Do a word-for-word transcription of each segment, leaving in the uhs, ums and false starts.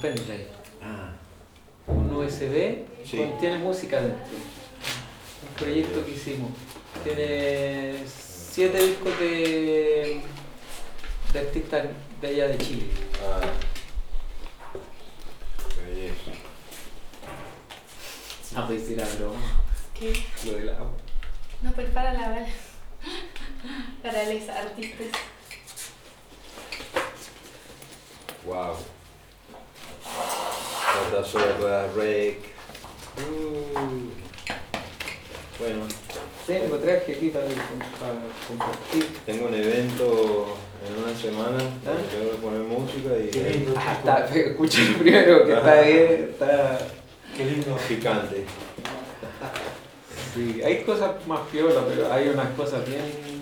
pendrive. Ah. Un U S B, Sí. contiene música dentro. Un proyecto que hicimos. Tiene siete discos de, de artistas de allá de Chile. Ah. Qué belleza. No, pues era broma. ¿Qué? Lo del agua. No, pues para la bala. Para los artistas. Wow. Otra sola, rec. Uh. Bueno, Tengo traje aquí para, para compartir. tengo un evento en una semana donde ¿Ah? tengo que poner música y Qué lindo. Ah, está, escuchen primero que está bien, está... Qué lindo. picante. Sí, hay cosas más piolas, pero hay unas cosas bien...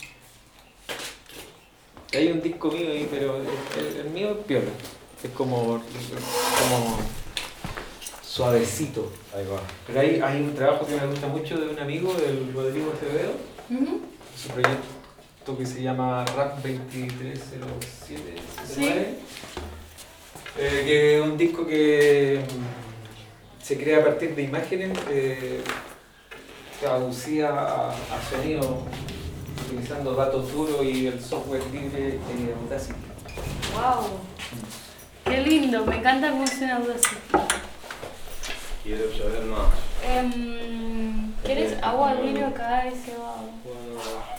Hay un disco mío ahí, pero el, el- el mío es piola. Es como... como suavecito. Ahí va. Pero hay, hay un trabajo que me gusta mucho de un amigo, del Rodrigo Acevedo. Ujú. Su proyecto que se llama Rap veintitrés cero siete. Sí. Eh, que es un disco que mm, se crea a partir de imágenes eh, traducidas a, a sonido utilizando datos duros y el software libre eh, Audacity. Wow. Qué lindo, me encanta cómo suena Audacity. Quiero saber más. Em, ¿Quieres agua al vino acá? Ese va. Bueno,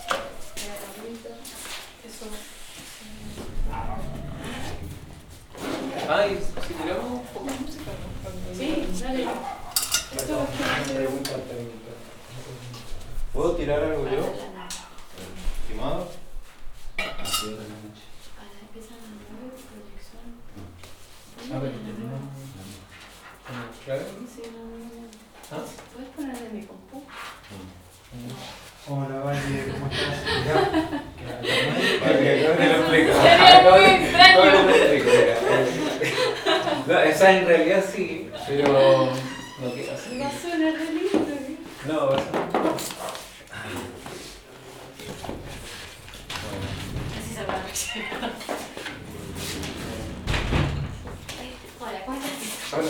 Eso. Ay, si tiramos un poco de música, ¿no? Sí, dale. Esto ¿puedo tirar algo yo? Ah, Estimado. empiezan a mover proyección. A ver, ¿claro? Sí, no, no, no. ¿Ah? ¿Puedes poner en mi compu? Hola, Valle, ¿cómo estás? Ya. Vale. Te lo explico. Sería muy extraño. No, te lo explico. No, esa en realidad sí, pero no quiero hacer. Va a sonar re lindo. ¿eh? No, va a ser. Así se va a Hola, ¿cómo estás? Hola.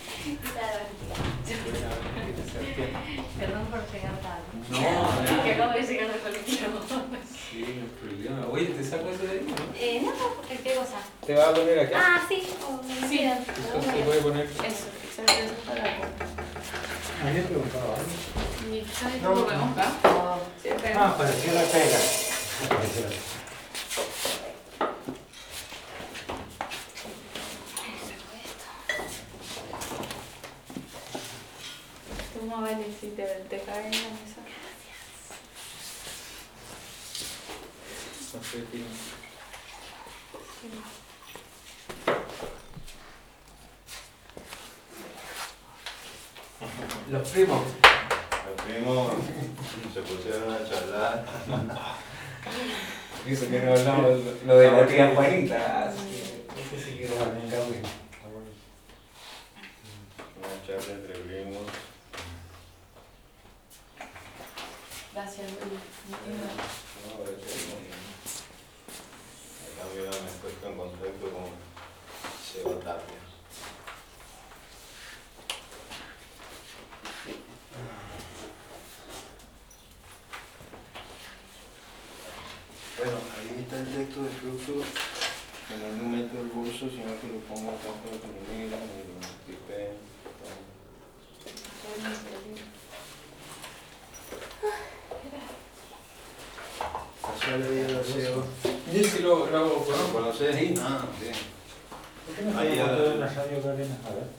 Perdón por llegar tarde. No, Que acabo de llegar del colectivo. sí, no hay problema. Oye, ¿te saco eso de ahí, no? Eh, no, ¿qué cosa? ¿Te vas a poner acá? Ah, sí. Oh, sí. Esto se puede poner. Eso, se me eso para la copa. Había preguntado algo. ¿Y sabes No, cómo me no. gusta? Siempre. Ah, parecía la pega. Parecía la pega. Toma, vale, si te, te cae en la mesa. No sé, tío. Los primos. Los primos se pusieron a charlar. Dice que no hablamos lo de la tía Juanita. Este sí que era bien Gabriel. Una charla entre primos. Gracias, Luis. No, ahora sí, no. En cambio me he puesto en contacto con Seba Tapia. Bueno, ahí está el texto de flujo, que no lo meto el bolso, sino que lo pongo acá para que lo miran y lo tipen. Pasar el día aseo. Yo sí lo, lo hago por ¿Lo conoces? Sí. Ah, bien. ¿Por qué no Ahí, se ah. lo en la radio Cadena? A ver.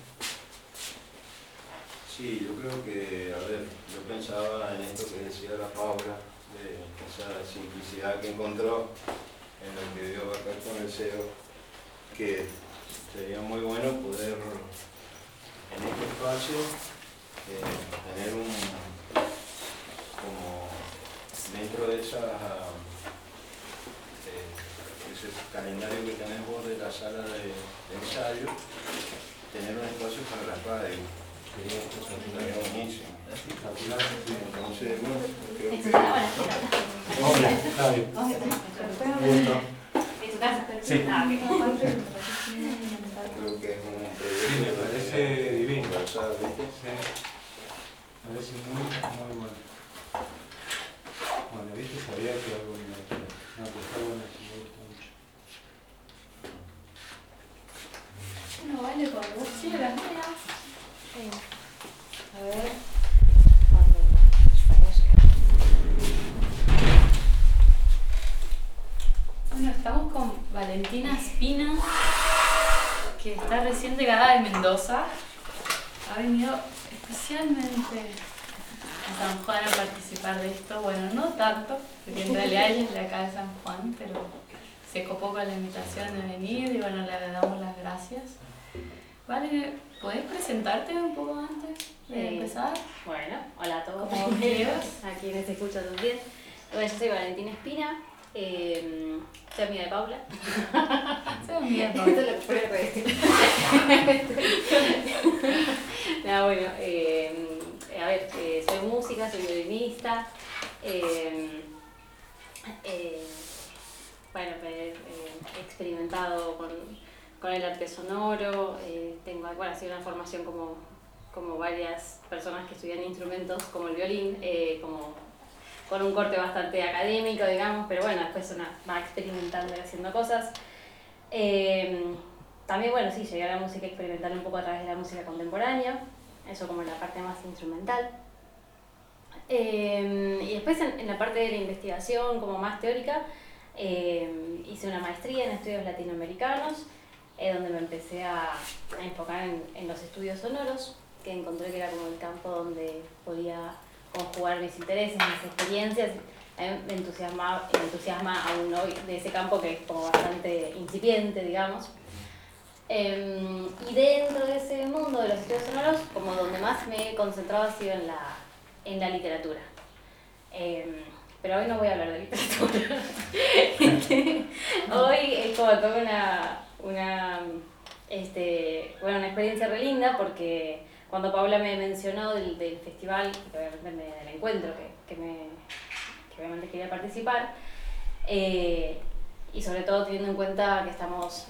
Sí, yo creo que, a ver, yo pensaba en esto que decía la Paula, de esa simplicidad que encontró en lo que dio acá con el C E O, que sería muy bueno poder en este espacio eh, tener un, como dentro de esa, eh, ese calendario que tenés vos de la sala de, de ensayo, tener un espacio para la radio. Sería buenísimo. Entonces, bueno, creo que... Hola, Javi. Gusto. ¿En tu casa? Sí. Ah, ok. Creo que es un Sí, me parece divino. conversar, ¿viste? Sí. Me parece muy, muy bueno. Bueno, viste, sabía que algo me iba a quedar. No, pero está bueno, sí, me gusta mucho. Bueno, vale, cuando vos quieras. Sí. A ver. Cuando parezca. Bueno, estamos con Valentina Espina, que está recién llegada de Mendoza. Ha venido especialmente a San Juan a participar de esto. Bueno, no tanto, porque en realidad ella es de acá de San Juan, pero se copó con la invitación de venir y bueno, le damos las gracias. Vale, ¿podés presentarte un poco antes de Eh, empezar? Bueno, hola a todos. Como quieras. A quienes te escuchan también. Bueno, yo soy Valentina Espina. Eh, soy amiga de Paula. Soy amiga de Esto es Paula. lo que puede decir. No, bueno, eh, a ver, eh, soy música, soy violinista. Eh, eh, bueno, he, he experimentado con, con el arte sonoro. Eh, tengo, bueno, ha sido una formación como, como varias personas que estudian instrumentos como el violín, eh, como con un corte bastante académico, digamos, pero bueno, después uno va experimentando y haciendo cosas. Eh, también, bueno, sí, llegué a la música experimental un poco a través de la música contemporánea, eso como en la parte más instrumental. Eh, y después en, en la parte de la investigación como más teórica, eh, hice una maestría en estudios latinoamericanos, eh, donde me empecé a, a enfocar en, en los estudios sonoros, que encontré que era como el campo donde podía conjugar mis intereses, mis experiencias. A mí me entusiasma, me entusiasma aún hoy de ese campo que es como bastante incipiente, digamos. Eh, y dentro de ese mundo de los estudios sonoros, como donde más me he concentrado ha sido en la, en la literatura. Eh, pero hoy no voy a hablar de literatura. Hoy es como toda una, una, este, bueno, una experiencia re linda porque cuando Paula me mencionó del, del festival, que obviamente me, del encuentro que, que, me, que obviamente quería participar, eh, y sobre todo teniendo en cuenta que estamos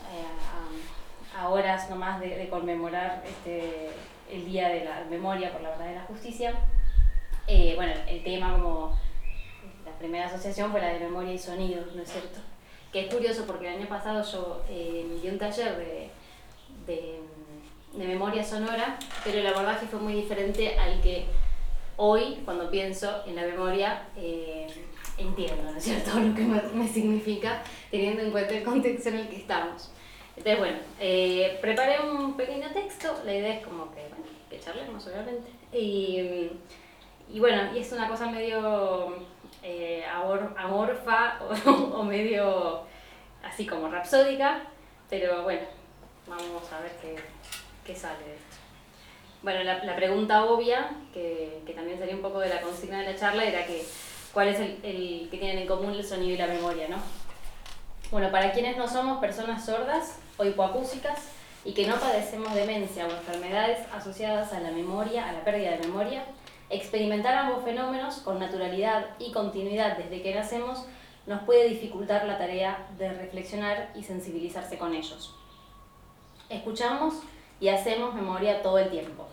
eh, a, a horas nomás de, de conmemorar este, el Día de la Memoria por la Verdad y la Justicia, eh, bueno, el tema como la primera asociación fue la de memoria y sonido, ¿no es cierto? Que es curioso porque el año pasado yo eh, di un taller de, de de memoria sonora, pero el abordaje fue muy diferente al que hoy, cuando pienso en la memoria, eh, entiendo, ¿no es cierto?, lo que me, me significa, teniendo en cuenta el contexto en el que estamos. Entonces, bueno, eh, preparé un pequeño texto, la idea es como que, bueno, que charlemos, obviamente, y, y bueno, y es una cosa medio eh, amor, amorfa o, o medio así como rapsódica, pero bueno, vamos a ver qué ¿qué sale de esto? Bueno, la, la pregunta obvia, que, que también sería un poco de la consigna de la charla, era que cuál es el, el que tienen en común el sonido y la memoria, ¿no? Bueno, para quienes no somos personas sordas o hipoacúsicas y que no padecemos demencia o enfermedades asociadas a la memoria, a la pérdida de memoria, experimentar ambos fenómenos con naturalidad y continuidad desde que nacemos nos puede dificultar la tarea de reflexionar y sensibilizarse con ellos. Escuchamos y hacemos memoria todo el tiempo.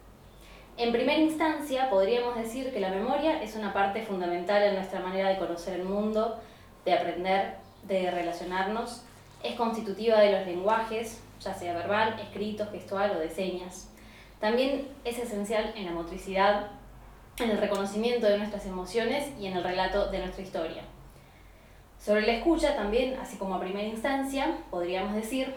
En primera instancia, podríamos decir que la memoria es una parte fundamental en nuestra manera de conocer el mundo, de aprender, de relacionarnos. Es constitutiva de los lenguajes, ya sea verbal, escrito, gestual o de señas. También es esencial en la motricidad, en el reconocimiento de nuestras emociones y en el relato de nuestra historia. Sobre la escucha también, así como a primera instancia, podríamos decir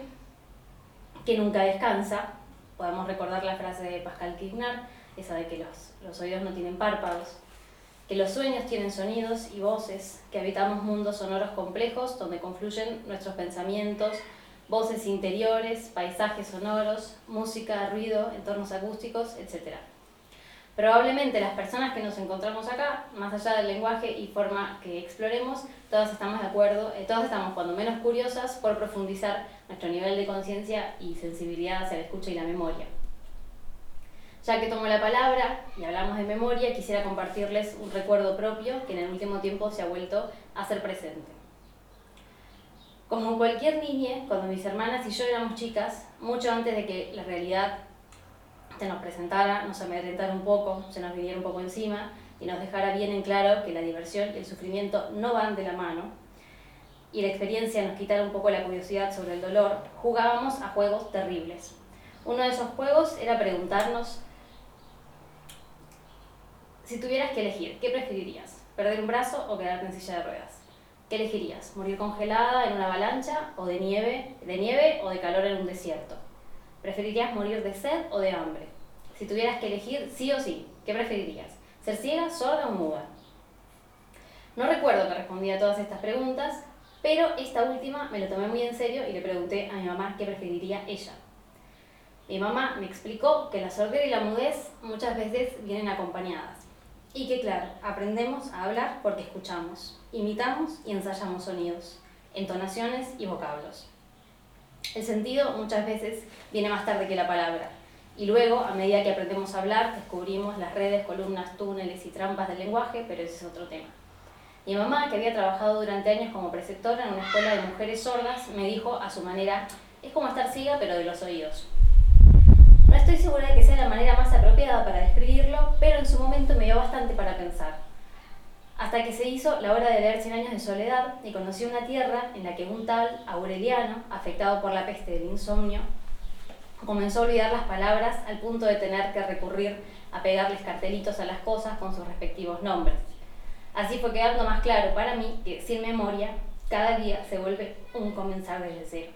que nunca descansa. Podemos recordar la frase de Pascal Quignard, esa de que los, los oídos no tienen párpados, que los sueños tienen sonidos y voces, que habitamos mundos sonoros complejos donde confluyen nuestros pensamientos, voces interiores, paisajes sonoros, música, ruido, entornos acústicos, etcétera. Probablemente las personas que nos encontramos acá, más allá del lenguaje y forma que exploremos, todas estamos de acuerdo, eh, todas estamos cuando menos curiosas por profundizar nuestro nivel de conciencia y sensibilidad hacia la escucha y la memoria. Ya que tomo la palabra y hablamos de memoria, quisiera compartirles un recuerdo propio que en el último tiempo se ha vuelto a ser presente. Como en cualquier niña, cuando mis hermanas y yo éramos chicas, mucho antes de que la realidad se nos presentara, nos amedrentara un poco, se nos viniera un poco encima y nos dejara bien en claro que la diversión y el sufrimiento no van de la mano, y la experiencia nos quitara un poco la curiosidad sobre el dolor, jugábamos a juegos terribles. Uno de esos juegos era preguntarnos: si tuvieras que elegir, ¿qué preferirías? ¿Perder un brazo o quedarte en silla de ruedas? ¿Qué elegirías? ¿Morir congelada en una avalancha o de nieve, de nieve o de calor en un desierto? ¿Preferirías morir de sed o de hambre? Si tuvieras que elegir sí o sí, ¿qué preferirías? ¿Ser ciega, sorda o muda? No recuerdo que respondí a todas estas preguntas, pero esta última me lo tomé muy en serio y le pregunté a mi mamá qué preferiría ella. Mi mamá me explicó que la sordera y la mudez muchas veces vienen acompañadas y que, claro, aprendemos a hablar porque escuchamos, imitamos y ensayamos sonidos, entonaciones y vocablos. El sentido muchas veces viene más tarde que la palabra, y luego, a medida que aprendemos a hablar, descubrimos las redes, columnas, túneles y trampas del lenguaje, pero ese es otro tema. Mi mamá, que había trabajado durante años como preceptora en una escuela de mujeres sordas, me dijo a su manera: es como estar ciega pero de los oídos. No estoy segura de que sea la manera más apropiada para describirlo, pero en su momento me dio bastante para pensar. Hasta que se hizo la hora de leer Cien años de soledad y conocí una tierra en la que un tal Aureliano, afectado por la peste del insomnio, comenzó a olvidar las palabras al punto de tener que recurrir a pegarles cartelitos a las cosas con sus respectivos nombres. Así fue quedando más claro para mí que, sin memoria, cada día se vuelve un comenzar desde cero.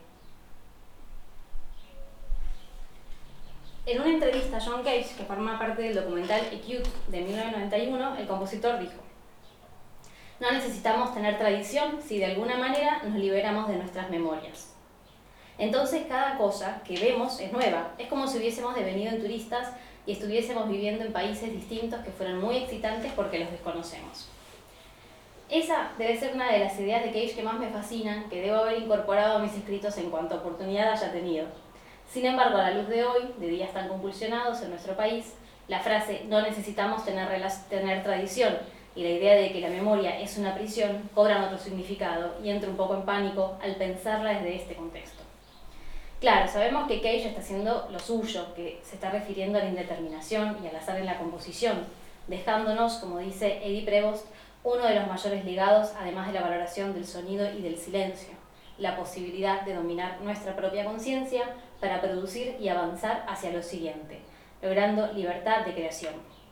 En una entrevista a John Cage, que forma parte del documental Acute de mil novecientos noventa y uno, el compositor dijo: no necesitamos tener tradición si de alguna manera nos liberamos de nuestras memorias. Entonces cada cosa que vemos es nueva, es como si hubiésemos devenido en turistas y estuviésemos viviendo en países distintos que fueran muy excitantes porque los desconocemos. Esa debe ser una de las ideas de Cage que más me fascinan, que debo haber incorporado a mis escritos en cuanto oportunidad haya tenido. Sin embargo, a la luz de hoy, de días tan convulsionados en nuestro país, la frase "no necesitamos tener, tener tradición" y la idea de que la memoria es una prisión cobran otro significado y entro un poco en pánico al pensarla desde este contexto. Claro, sabemos que Cage está haciendo lo suyo, que se está refiriendo a la indeterminación y al azar en la composición, dejándonos, como dice Eddie Prevost, uno de los mayores legados, además de la valoración del sonido y del silencio, la posibilidad de dominar nuestra propia conciencia para producir y avanzar hacia lo siguiente, logrando libertad de creación.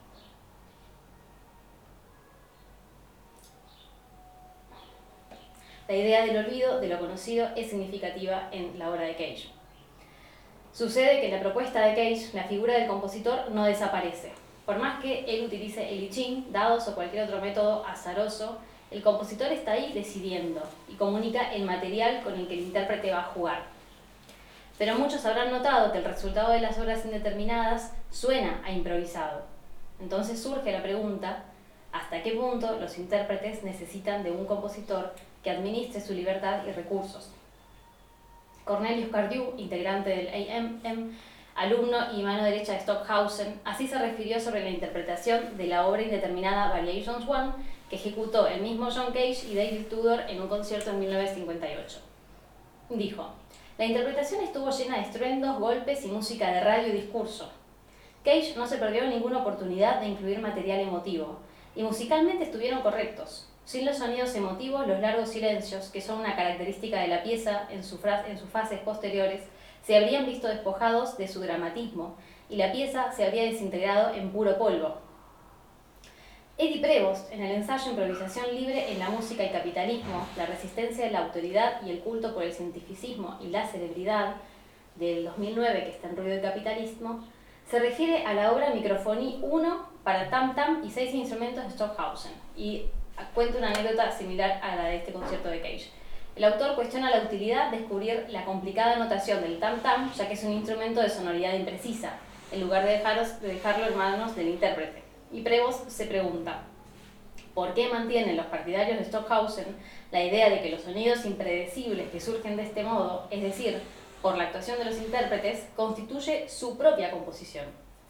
La idea del olvido de lo conocido es significativa en la obra de Cage. Sucede que en la propuesta de Cage, la figura del compositor no desaparece. Por más que él utilice el I Ching, dados o cualquier otro método azaroso, el compositor está ahí decidiendo y comunica el material con el que el intérprete va a jugar. Pero muchos habrán notado que el resultado de las obras indeterminadas suena a improvisado. Entonces surge la pregunta: ¿hasta qué punto los intérpretes necesitan de un compositor que administre su libertad y recursos? Cornelius Cardew, integrante del A M M, alumno y mano derecha de Stockhausen, así se refirió sobre la interpretación de la obra indeterminada Variations uno, que ejecutó el mismo John Cage y David Tudor en un concierto en mil novecientos cincuenta y ocho. Dijo: la interpretación estuvo llena de estruendos, golpes y música de radio y discurso. Cage no se perdió ninguna oportunidad de incluir material emotivo, y musicalmente estuvieron correctos. Sin los sonidos emotivos, los largos silencios, que son una característica de la pieza en, su en sus fases posteriores, se habrían visto despojados de su dramatismo, y la pieza se habría desintegrado en puro polvo. Eddie Prevost, en el ensayo Improvisación libre en la música y capitalismo, la resistencia de la autoridad y el culto por el cientificismo y la celebridad, del dos mil nueve, que está en Ruido y Capitalismo, se refiere a la obra Microfonie uno para tam tam y seis instrumentos de Stockhausen, y cuenta una anécdota similar a la de este concierto de Cage. El autor cuestiona la utilidad de descubrir la complicada notación del tam tam, ya que es un instrumento de sonoridad imprecisa, en lugar de, dejaros, de dejarlo en manos del intérprete. Y Prevost se pregunta: ¿por qué mantienen los partidarios de Stockhausen la idea de que los sonidos impredecibles que surgen de este modo, es decir, por la actuación de los intérpretes, constituye su propia composición?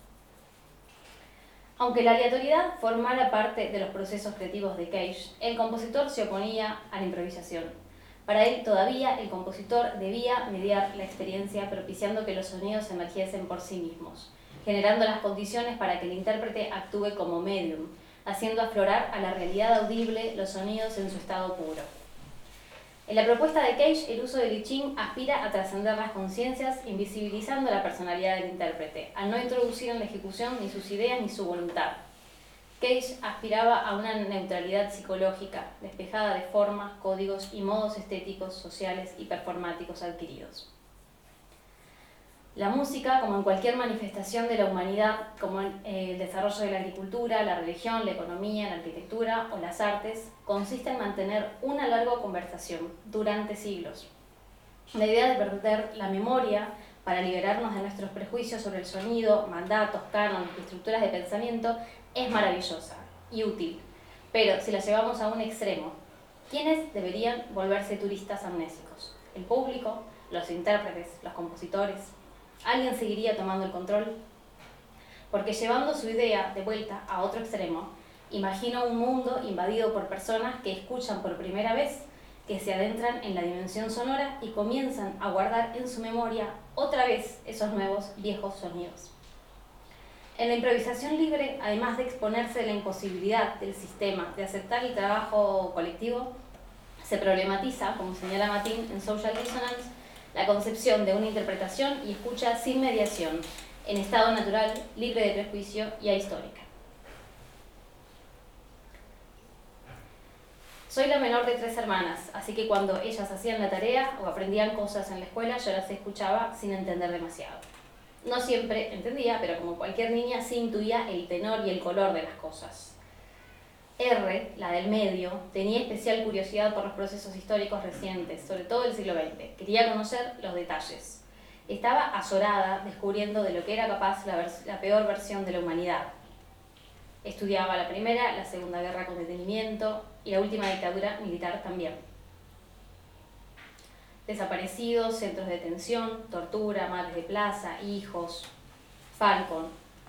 Aunque la aleatoriedad formara parte de los procesos creativos de Cage, el compositor se oponía a la improvisación. Para él todavía el compositor debía mediar la experiencia propiciando que los sonidos emergiesen por sí mismos, generando las condiciones para que el intérprete actúe como medium, haciendo aflorar a la realidad audible los sonidos en su estado puro. En la propuesta de Cage, el uso del I Ching aspira a trascender las conciencias, invisibilizando la personalidad del intérprete, al no introducir en la ejecución ni sus ideas ni su voluntad. Cage aspiraba a una neutralidad psicológica, despejada de formas, códigos y modos estéticos, sociales y performáticos adquiridos. La música, como en cualquier manifestación de la humanidad, como en el desarrollo de la agricultura, la religión, la economía, la arquitectura o las artes, consiste en mantener una larga conversación durante siglos. La idea de perder la memoria para liberarnos de nuestros prejuicios sobre el sonido, mandatos, cánones y estructuras de pensamiento es maravillosa y útil, pero si la llevamos a un extremo, ¿quiénes deberían volverse turistas amnésicos? ¿El público? ¿Los intérpretes? ¿Los compositores? ¿Alguien seguiría tomando el control? Porque llevando su idea de vuelta a otro extremo, imagino un mundo invadido por personas que escuchan por primera vez, que se adentran en la dimensión sonora y comienzan a guardar en su memoria otra vez esos nuevos viejos sonidos. En la improvisación libre, además de exponerse a la imposibilidad del sistema de aceptar el trabajo colectivo, se problematiza, como señala Matin en Social Dissonance, la concepción de una interpretación y escucha sin mediación, en estado natural, libre de prejuicio y ahistórica. Soy la menor de tres hermanas, así que cuando ellas hacían la tarea o aprendían cosas en la escuela, yo las escuchaba sin entender demasiado. No siempre entendía, pero como cualquier niña sí intuía el tenor y el color de las cosas. R, la del medio, tenía especial curiosidad por los procesos históricos recientes, sobre todo del siglo veinte. Quería conocer los detalles. Estaba azorada descubriendo de lo que era capaz la, la peor versión de la humanidad. Estudiaba la primera, la segunda guerra con detenimiento y la última dictadura militar también. Desaparecidos, centros de detención, tortura, madres de plaza, hijos, Falcon.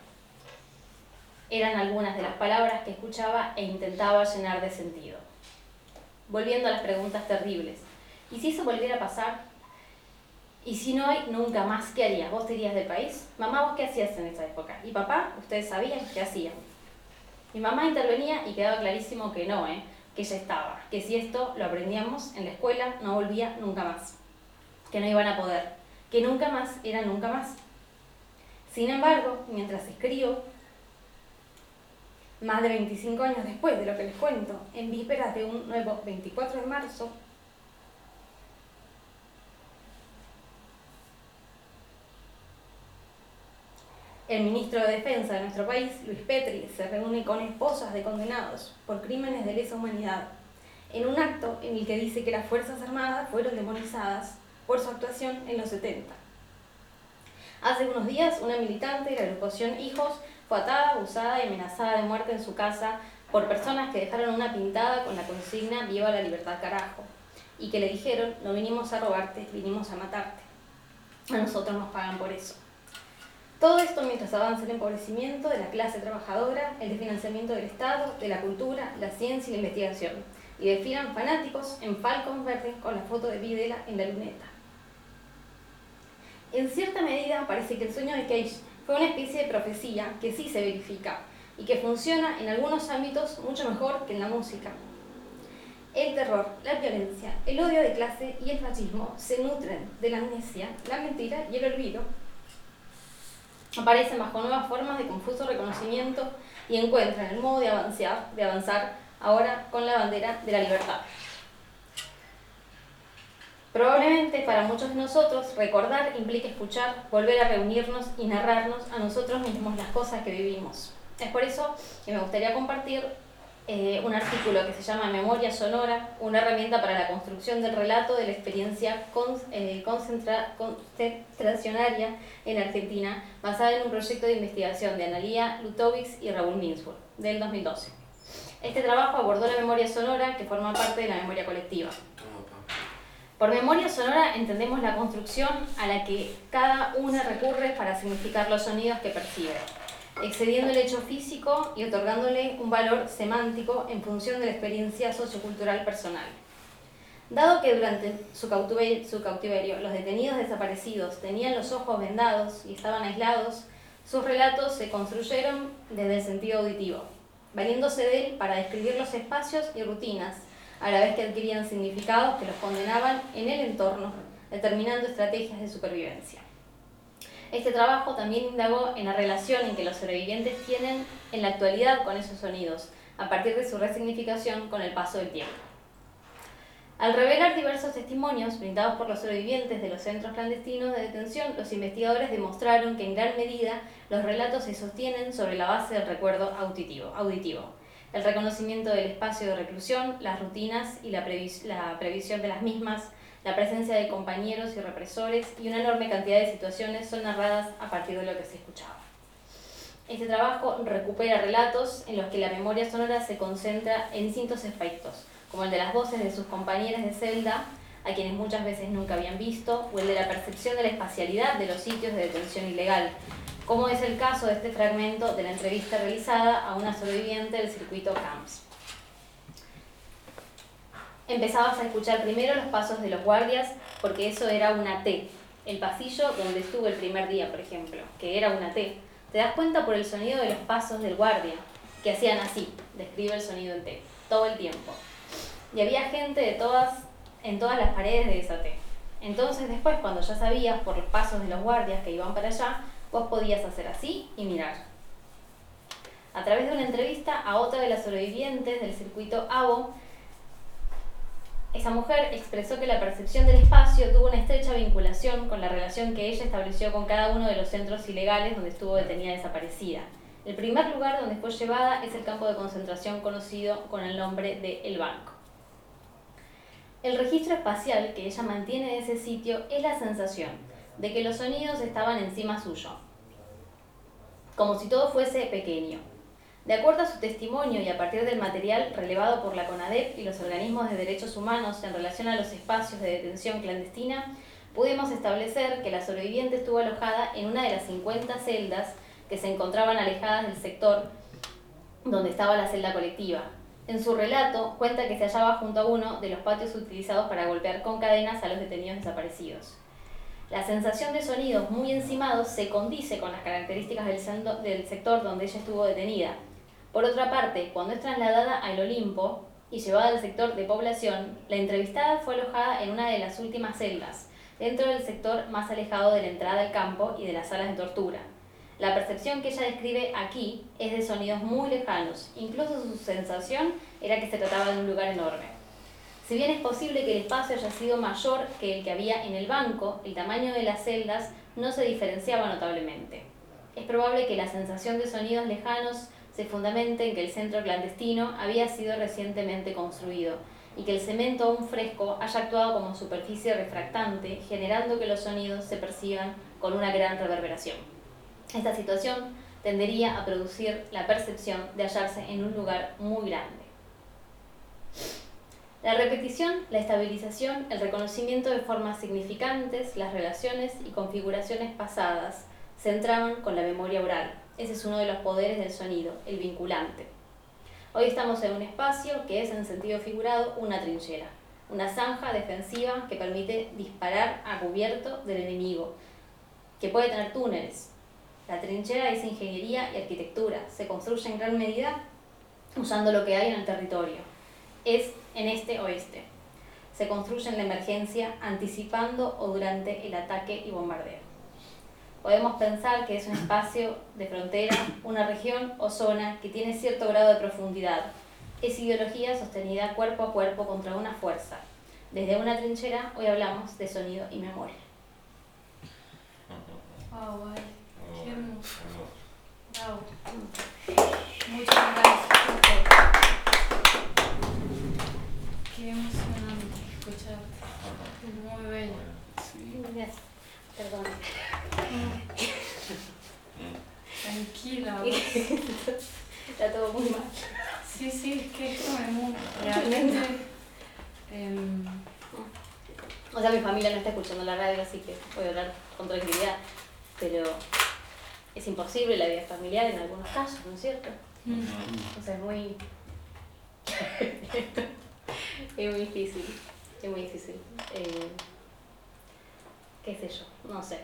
Eran algunas de las palabras que escuchaba e intentaba llenar de sentido. Volviendo a las preguntas terribles. ¿Y si eso volviera a pasar? ¿Y si no hay nunca más? ¿Qué harías? ¿Vos te irías del país? Mamá, ¿vos qué hacías en esa época? ¿Y papá? ¿Ustedes sabían qué hacían? Mi mamá intervenía y quedaba clarísimo que no, ¿eh? que ella estaba, que si esto lo aprendíamos en la escuela no volvía nunca más, que no iban a poder, que nunca más era nunca más. Sin embargo, mientras escribo, más de veinticinco años después de lo que les cuento, en vísperas de un nuevo veinticuatro de marzo, el ministro de Defensa de nuestro país, Luis Petri, se reúne con esposas de condenados por crímenes de lesa humanidad, en un acto en el que dice que las Fuerzas Armadas fueron demonizadas por su actuación en los setenta. Hace unos días, una militante de la agrupación Hijos fue atada, abusada y amenazada de muerte en su casa por personas que dejaron una pintada con la consigna «Viva la libertad, carajo», y que le dijeron «No vinimos a robarte, vinimos a matarte. A nosotros nos pagan por eso». Todo esto mientras avanza el empobrecimiento de la clase trabajadora, el desfinanciamiento del Estado, de la cultura, la ciencia y la investigación, y desfilan fanáticos en Falcon verde con la foto de Videla en la luneta. En cierta medida parece que el sueño de Cage fue una especie de profecía que sí se verifica y que funciona en algunos ámbitos mucho mejor que en la música. El terror, la violencia, el odio de clase y el fascismo se nutren de la amnesia, la mentira y el olvido. Aparecen bajo nuevas formas de confuso reconocimiento y encuentran el modo de avanzar, de avanzar ahora con la bandera de la libertad. Probablemente para muchos de nosotros recordar implica escuchar, volver a reunirnos y narrarnos a nosotros mismos las cosas que vivimos. Es por eso que me gustaría compartir eh, un artículo que se llama Memoria Sonora, una herramienta para la construcción del relato de la experiencia con, eh, concentra, concentracionaria en Argentina, basada en un proyecto de investigación de Analía Lutovics y Raúl Minsburg, del dos mil doce. Este trabajo abordó la memoria sonora, que forma parte de la memoria colectiva. Por memoria sonora entendemos la construcción a la que cada una recurre para significar los sonidos que percibe, excediendo el hecho físico y otorgándole un valor semántico en función de la experiencia sociocultural personal. Dado que durante su cautiverio, su cautiverio los detenidos desaparecidos tenían los ojos vendados y estaban aislados, sus relatos se construyeron desde el sentido auditivo, valiéndose de él para describir los espacios y rutinas, a la vez que adquirían significados que los condenaban en el entorno, determinando estrategias de supervivencia. Este trabajo también indagó en la relación en que los sobrevivientes tienen en la actualidad con esos sonidos, a partir de su resignificación con el paso del tiempo. Al revelar diversos testimonios brindados por los sobrevivientes de los centros clandestinos de detención, los investigadores demostraron que en gran medida los relatos se sostienen sobre la base del recuerdo auditivo, auditivo el reconocimiento del espacio de reclusión, las rutinas y la, previs- la previsión de las mismas, la presencia de compañeros y represores y una enorme cantidad de situaciones son narradas a partir de lo que se escuchaba. Este trabajo recupera relatos en los que la memoria sonora se concentra en distintos aspectos, como el de las voces de sus compañeras de celda, a quienes muchas veces nunca habían visto, o el de la percepción de la espacialidad de los sitios de detención ilegal, como es el caso de este fragmento de la entrevista realizada a una sobreviviente del circuito Camps. Empezabas a escuchar primero los pasos de los guardias, porque eso era una T, el pasillo donde estuve el primer día, por ejemplo, que era una T. Te das cuenta por el sonido de los pasos del guardia, que hacían así, describe el sonido en T, todo el tiempo. Y había gente de todas, en todas las paredes de esa T. Entonces después, cuando ya sabías por los pasos de los guardias que iban para allá, vos podías hacer así y mirar. A través de una entrevista a otra de las sobrevivientes del circuito ABO, esa mujer expresó que la percepción del espacio tuvo una estrecha vinculación con la relación que ella estableció con cada uno de los centros ilegales donde estuvo detenida desaparecida. El primer lugar donde fue llevada es el campo de concentración conocido con el nombre de El Banco. El registro espacial que ella mantiene de ese sitio es la sensación de que los sonidos estaban encima suyo, como si todo fuese pequeño. De acuerdo a su testimonio y a partir del material relevado por la CONADEP y los organismos de derechos humanos en relación a los espacios de detención clandestina, pudimos establecer que la sobreviviente estuvo alojada en una de las cincuenta celdas que se encontraban alejadas del sector donde estaba la celda colectiva. En su relato cuenta que se hallaba junto a uno de los patios utilizados para golpear con cadenas a los detenidos desaparecidos. La sensación de sonidos muy encimados se condice con las características del, sendo, del sector donde ella estuvo detenida. Por otra parte, cuando es trasladada al Olimpo y llevada al sector de población, la entrevistada fue alojada en una de las últimas celdas, dentro del sector más alejado de la entrada al campo y de las salas de tortura. La percepción que ella describe aquí es de sonidos muy lejanos, incluso su sensación era que se trataba de un lugar enorme. Si bien es posible que el espacio haya sido mayor que el que había en el banco, el tamaño de las celdas no se diferenciaba notablemente. Es probable que la sensación de sonidos lejanos se fundamente en que el centro clandestino había sido recientemente construido y que el cemento aún fresco haya actuado como superficie refractante, generando que los sonidos se perciban con una gran reverberación. Esta situación tendería a producir la percepción de hallarse en un lugar muy grande. La repetición, la estabilización, el reconocimiento de formas significantes, las relaciones y configuraciones pasadas se entraban con la memoria oral. Ese es uno de los poderes del sonido, el vinculante. Hoy estamos en un espacio que es, en sentido figurado, una trinchera, una zanja defensiva que permite disparar a cubierto del enemigo, que puede tener túneles. La trinchera es ingeniería y arquitectura, se construye en gran medida usando lo que hay en el territorio. Es en este oeste. Se construye en la emergencia, anticipando o durante el ataque y bombardeo. Podemos pensar que es un espacio de frontera, una región o zona que tiene cierto grado de profundidad. Es ideología sostenida cuerpo a cuerpo contra una fuerza. Desde una trinchera, hoy hablamos de sonido y memoria. Wow, guay. Qué hermoso. Wow. Muchas gracias. Qué emocionante escucharte. Muy bello. Sí. Gracias. Perdón. Tranquila. Está todo muy mal. Sí, sí, es que esto me mueve. Realmente. Eh, O sea, mi familia no está escuchando la radio, así que voy a hablar con tranquilidad. Pero es imposible la vida familiar en algunos casos, ¿no es cierto? mm. O sea, es muy... es muy difícil. sí, muy difícil. Eh, ¿Qué sé yo? No sé.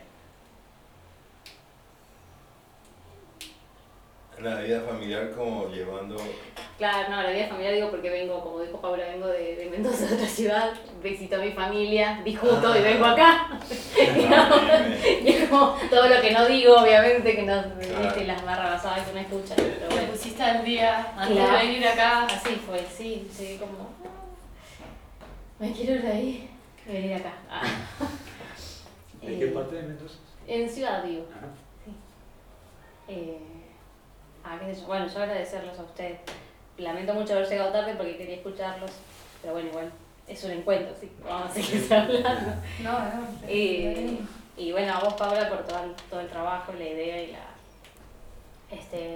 La vida familiar como llevando... Claro, no, la vida familiar digo porque vengo, como dijo Paula, vengo de, de Mendoza, de otra ciudad, visito a mi familia, discuto Ah. y vengo acá. Y es como todo lo que no digo, obviamente, que no, Claro. viste, las barras basadas que no escuchan, pero Te bueno. pusiste al día antes Claro. de venir acá. Así fue, sí, sí, como... Me quiero ir de ahí, venir acá. Ah. ¿De qué Eh, parte de Mendoza? En Ciudad vivo. Ajá. Eh, ah, qué sé yo. Bueno, yo agradecerlos a ustedes. Lamento mucho haber llegado tarde porque quería escucharlos, pero bueno, igual es un encuentro, sí, vamos a seguir hablando. No, no. Y, y bueno, a vos, Paula, por todo el, todo el trabajo, la idea y la... Este,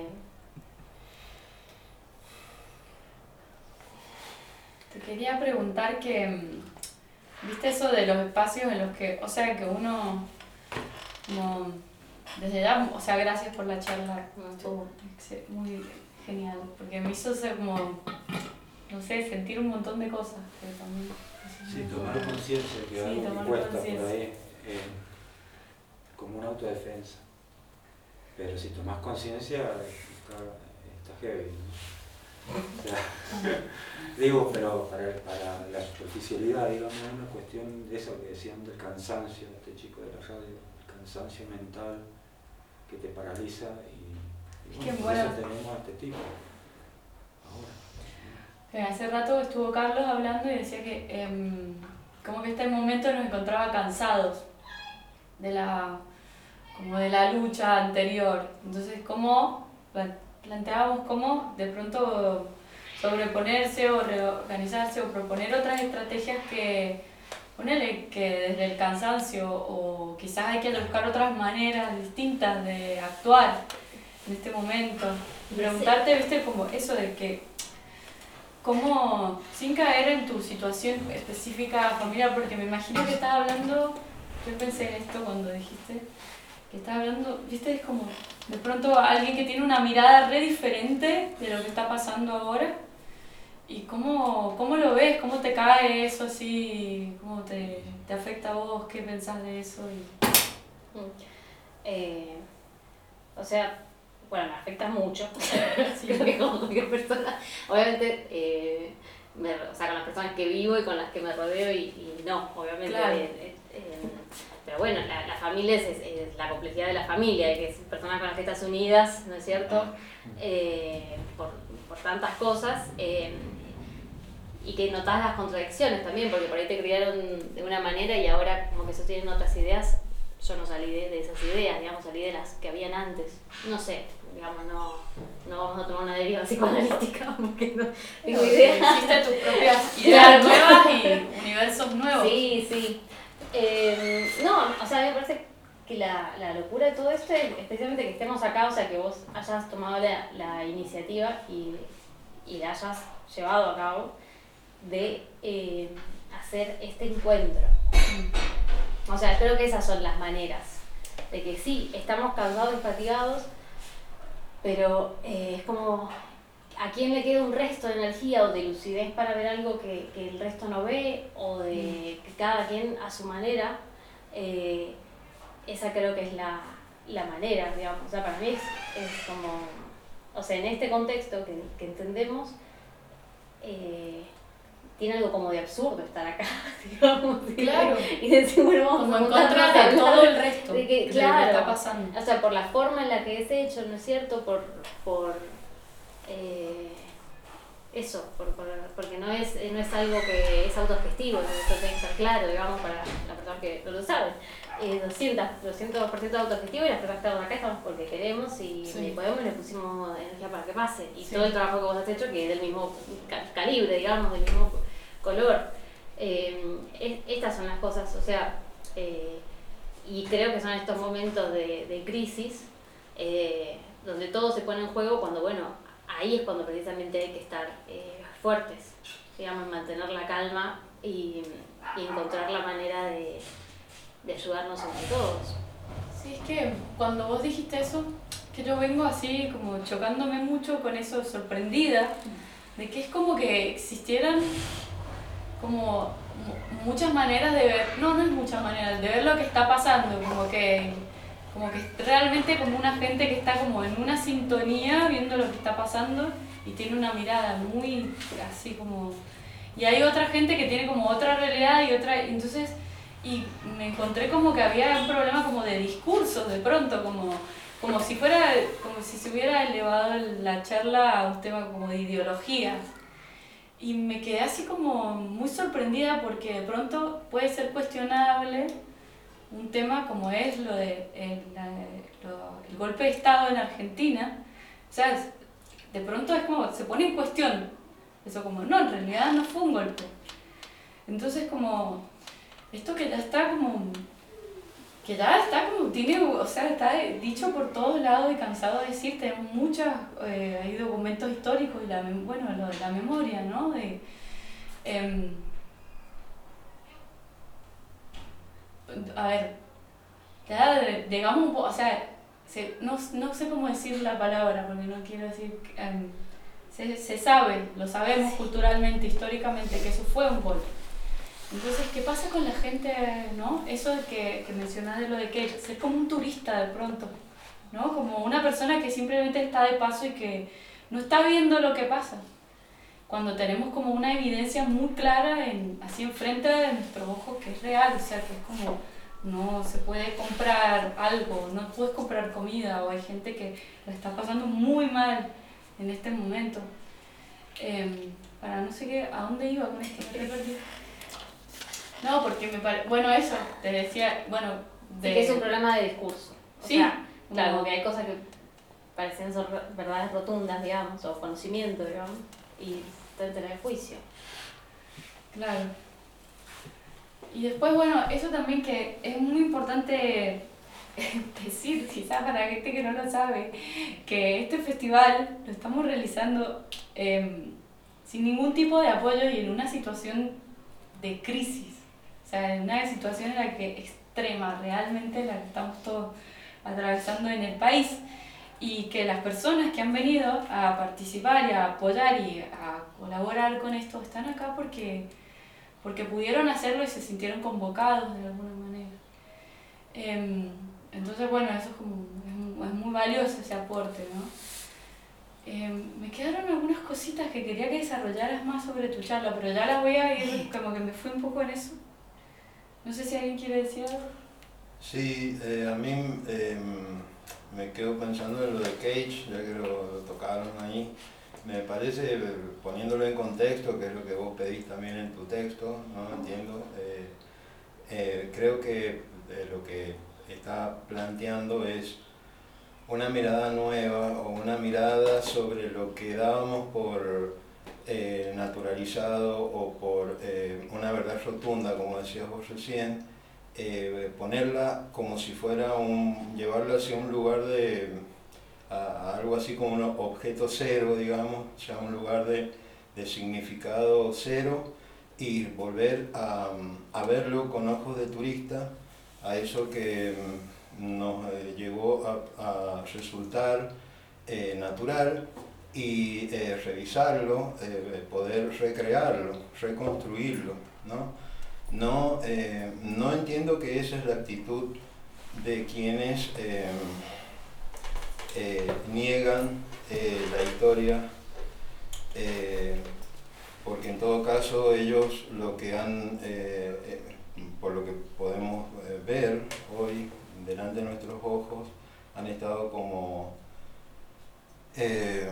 Te quería preguntar que, mm, ¿viste eso de los espacios en los que, o sea, que uno, como, desde ya, o sea, gracias por la charla, estuvo ex- muy genial, porque me hizo ser como, no sé, sentir un montón de cosas, que también... Sí, tomar conciencia que Sí, algo tomar que cuesta por conciencia. ahí, eh, como una autodefensa. Pero si tomas conciencia, está, está heavy, ¿no? O sea, digo, pero para, para la superficialidad, digamos, es una cuestión de eso que decían del cansancio, este chico de la radio, el cansancio mental que te paraliza y, y Qué bueno, por eso bueno. tenemos a este tipo ahora. Eh, Hace rato estuvo Carlos hablando y decía que em, como que este momento nos encontraba cansados de la, como de la lucha anterior. Entonces, ¿cómo pla- planteábamos cómo de pronto sobreponerse o reorganizarse o proponer otras estrategias que, ponele, que desde el cansancio o quizás hay que buscar otras maneras distintas de actuar en este momento? Y preguntarte, viste, como eso de que cómo, sin caer en tu situación específica familiar, porque me imagino que estás hablando, yo pensé en esto cuando dijiste, que estás hablando, viste, es como de pronto alguien que tiene una mirada re diferente de lo que está pasando ahora, y cómo, cómo lo ves, cómo te cae eso así, cómo te, te afecta a vos, qué pensás de eso. Y... eh, o sea, bueno, me afecta mucho, creo que como cualquier persona, obviamente, eh, me, o sea, con las personas que vivo y con las que me rodeo y, y no, obviamente, Claro. eh, eh, eh, pero bueno, la, la familia es, es, es la complejidad de la familia, y que es personas con las que estás unidas, ¿no es cierto? Eh, por, por tantas cosas, eh, y que notas las contradicciones también, porque por ahí te criaron de una manera y ahora como que sostienen otras ideas. Yo no salí de, de esas ideas, digamos, salí de las que habían antes. No sé, digamos, no, no vamos a tomar una deriva psicoanalítica porque no tengo idea. Hiciste tus propias ideas Claro. nuevas y universos nuevos. Sí, sí. Eh, no, o sea, me parece que la, la locura de todo esto es especialmente que estemos acá, o sea, que vos hayas tomado la, la iniciativa y, y la hayas llevado a cabo de eh, hacer este encuentro. O sea, creo que esas son las maneras. De que sí, estamos cansados y fatigados, pero eh, es como, ¿a quién le queda un resto de energía o de lucidez para ver algo que, que el resto no ve? O de que cada quien a su manera. Eh, esa creo que es la, la manera, digamos. O sea, para mí es, es como, o sea, en este contexto que, que entendemos, eh, tiene algo como de absurdo estar acá, digamos. Claro. Y decir, bueno, vamos Como a en juntarnos contra a de hablar todo el resto de que, de lo que claro, está pasando. o sea, por la forma en la que es hecho, ¿no es cierto? Por, por eh, eso, por, por, porque no es, no es algo que es autogestivo, eso tiene que estar claro, digamos, para las personas que no lo saben. Eh, doscientos por ciento autogestivo y las personas que estamos acá estamos porque queremos y Sí. podemos y le pusimos energía para que pase. Y Sí. todo el trabajo que vos has hecho, que es del mismo ca- calibre, digamos, del mismo color. Eh, es, estas son las cosas, o sea, eh, y creo que son estos momentos de, de crisis eh, donde todo se pone en juego cuando, bueno, ahí es cuando precisamente hay que estar eh, fuertes, digamos, mantener la calma y, y encontrar la manera de, de ayudarnos entre todos. Sí, es que cuando vos dijiste eso, que yo vengo así como chocándome mucho con eso, sorprendida, de que es como que existieran como mu- muchas maneras de ver, no, no es muchas maneras, de ver lo que está pasando, como que, como que es realmente como una gente que está como en una sintonía viendo lo que está pasando y tiene una mirada muy así como... Y hay otra gente que tiene como otra realidad y otra... Entonces, y me encontré como que había un problema como de discursos de pronto, como, como si fuera, como si se hubiera elevado la charla a un tema como de ideologías. Y me quedé así como muy sorprendida porque de pronto puede ser cuestionable un tema como es lo de el, la- lo- el golpe de Estado en Argentina. O sea, es- de pronto es como, se pone en cuestión eso, como, no, en realidad no fue un golpe. Entonces como, esto que ya está como, que ya está como, tiene, o sea, está dicho por todos lados y cansado de decir, tenemos muchas, eh, hay documentos históricos y la, mem- bueno, lo de la memoria, ¿no? De, em, a ver, ya de- digamos un poco, o sea, se- no, no sé cómo decir la palabra porque no quiero decir, em, se, se sabe, lo sabemos culturalmente, históricamente, que eso fue un golpe. Entonces, ¿qué pasa con la gente, no? Eso de que, que mencionas de lo de que ser como un turista de pronto, ¿no? Como una persona que simplemente está de paso y que no está viendo lo que pasa. Cuando tenemos como una evidencia muy clara, en, así enfrente de nuestros ojos, que es real, o sea, que es como, no se puede comprar algo, no puedes comprar comida, o hay gente que la está pasando muy mal en este momento. Em, para no sé qué, ¿a dónde iba con esto? Me perdí. No, porque me parece, bueno, eso, te decía, bueno, Sí, de... que es un problema de discurso. O Sí, sea, claro, como- que hay cosas que parecen ser verdades rotundas, digamos, o conocimiento, digamos, y deben tener juicio. Claro. Y después, bueno, eso también que es muy importante decir, quizás para gente que no lo sabe, que este festival lo estamos realizando eh, sin ningún tipo de apoyo y en una situación de crisis. O sea, en una situación en la que extrema, realmente la que estamos todos atravesando en el país. Y que las personas que han venido a participar y a apoyar y a colaborar con esto están acá porque, porque pudieron hacerlo y se sintieron convocados de alguna manera. Em, entonces, bueno, eso es, como, es, muy, es muy valioso ese aporte, ¿no? Em, me quedaron algunas cositas que quería que desarrollaras más sobre tu charla, pero ya las voy a ir, como que me fui un poco en eso. No sé si alguien quiere decir algo. Sí, eh, a mí eh, me quedo pensando en lo de Cage, ya que lo, lo tocaron ahí. Me parece, eh, poniéndolo en contexto, que es lo que vos pedís también en tu texto, no entiendo, eh, eh, creo que eh, lo que está planteando es una mirada nueva o una mirada sobre lo que dábamos por eh, naturalizado o por eh, una verdad rotunda, como decías vos recién, eh, ponerla como si fuera un, llevarla hacia un lugar de, a, a algo así como un objeto cero, digamos, ya un lugar de, de significado cero, y volver a, a verlo con ojos de turista, a eso que nos eh, llegó a, a resultar eh, natural, y eh, revisarlo, eh, poder recrearlo, reconstruirlo, ¿no? No, eh, no entiendo que esa es la actitud de quienes eh, eh, niegan eh, la historia, eh, porque en todo caso ellos lo que han, eh, eh, por lo que podemos eh, ver hoy delante de nuestros ojos, han estado como eh,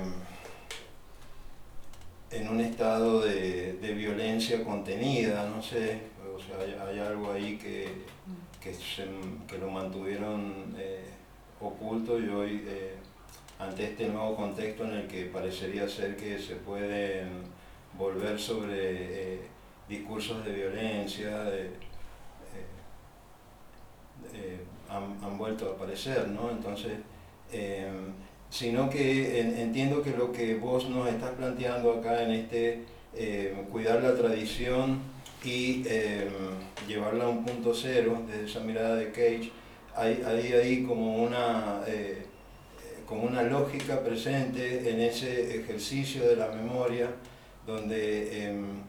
en un estado de, de violencia contenida, no sé, o sea, hay, hay algo ahí que, que, se, que lo mantuvieron eh, oculto, y hoy eh, ante este nuevo contexto en el que parecería ser que se pueden volver sobre eh, discursos de violencia, de, eh, eh, han, han vuelto a aparecer, ¿no? Entonces, eh, sino que en, entiendo que lo que vos nos estás planteando acá en este eh, cuidar la tradición y eh, llevarla a un punto cero, desde esa mirada de Cage, hay, hay ahí como una, eh, como una lógica presente en ese ejercicio de la memoria, donde eh,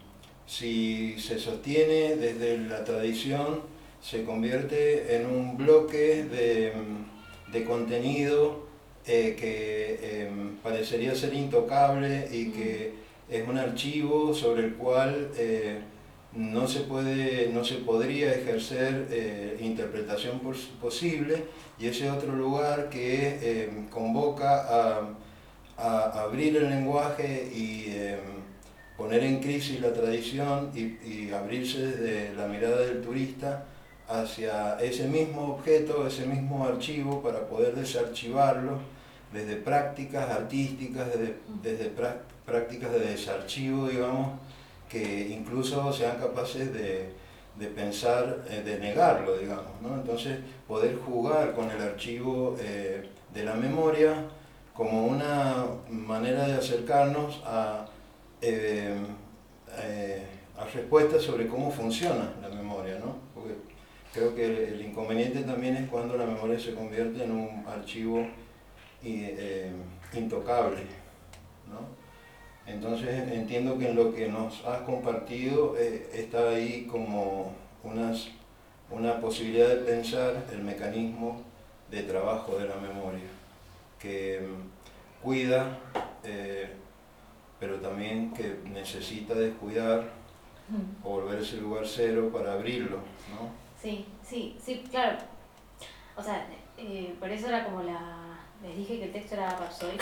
si se sostiene desde la tradición, se convierte en un bloque de, de contenido eh, que eh, parecería ser intocable y que es un archivo sobre el cual eh, no se puede, no se podría ejercer eh, interpretación pos posible, y ese otro lugar que eh, convoca a, a abrir el lenguaje y eh, poner en crisis la tradición y, y abrirse desde la mirada del turista hacia ese mismo objeto, ese mismo archivo, para poder desarchivarlo desde prácticas artísticas, desde, desde prácticas de desarchivo, digamos, que incluso sean capaces de, de pensar, de negarlo, digamos, ¿no? Entonces, poder jugar con el archivo eh, de la memoria como una manera de acercarnos a, eh, eh, a respuestas sobre cómo funciona la memoria, ¿no? Porque creo que el, el inconveniente también es cuando la memoria se convierte en un archivo y, eh, intocable, ¿no? Entonces entiendo que en lo que nos has compartido eh, está ahí como unas, una posibilidad de pensar el mecanismo de trabajo de la memoria, que um, cuida, eh, pero también que necesita descuidar o volverse lugar cero para abrirlo, ¿no? Sí, sí, sí, claro. O sea, eh, por eso era como la... Les dije que el texto era rapsódico.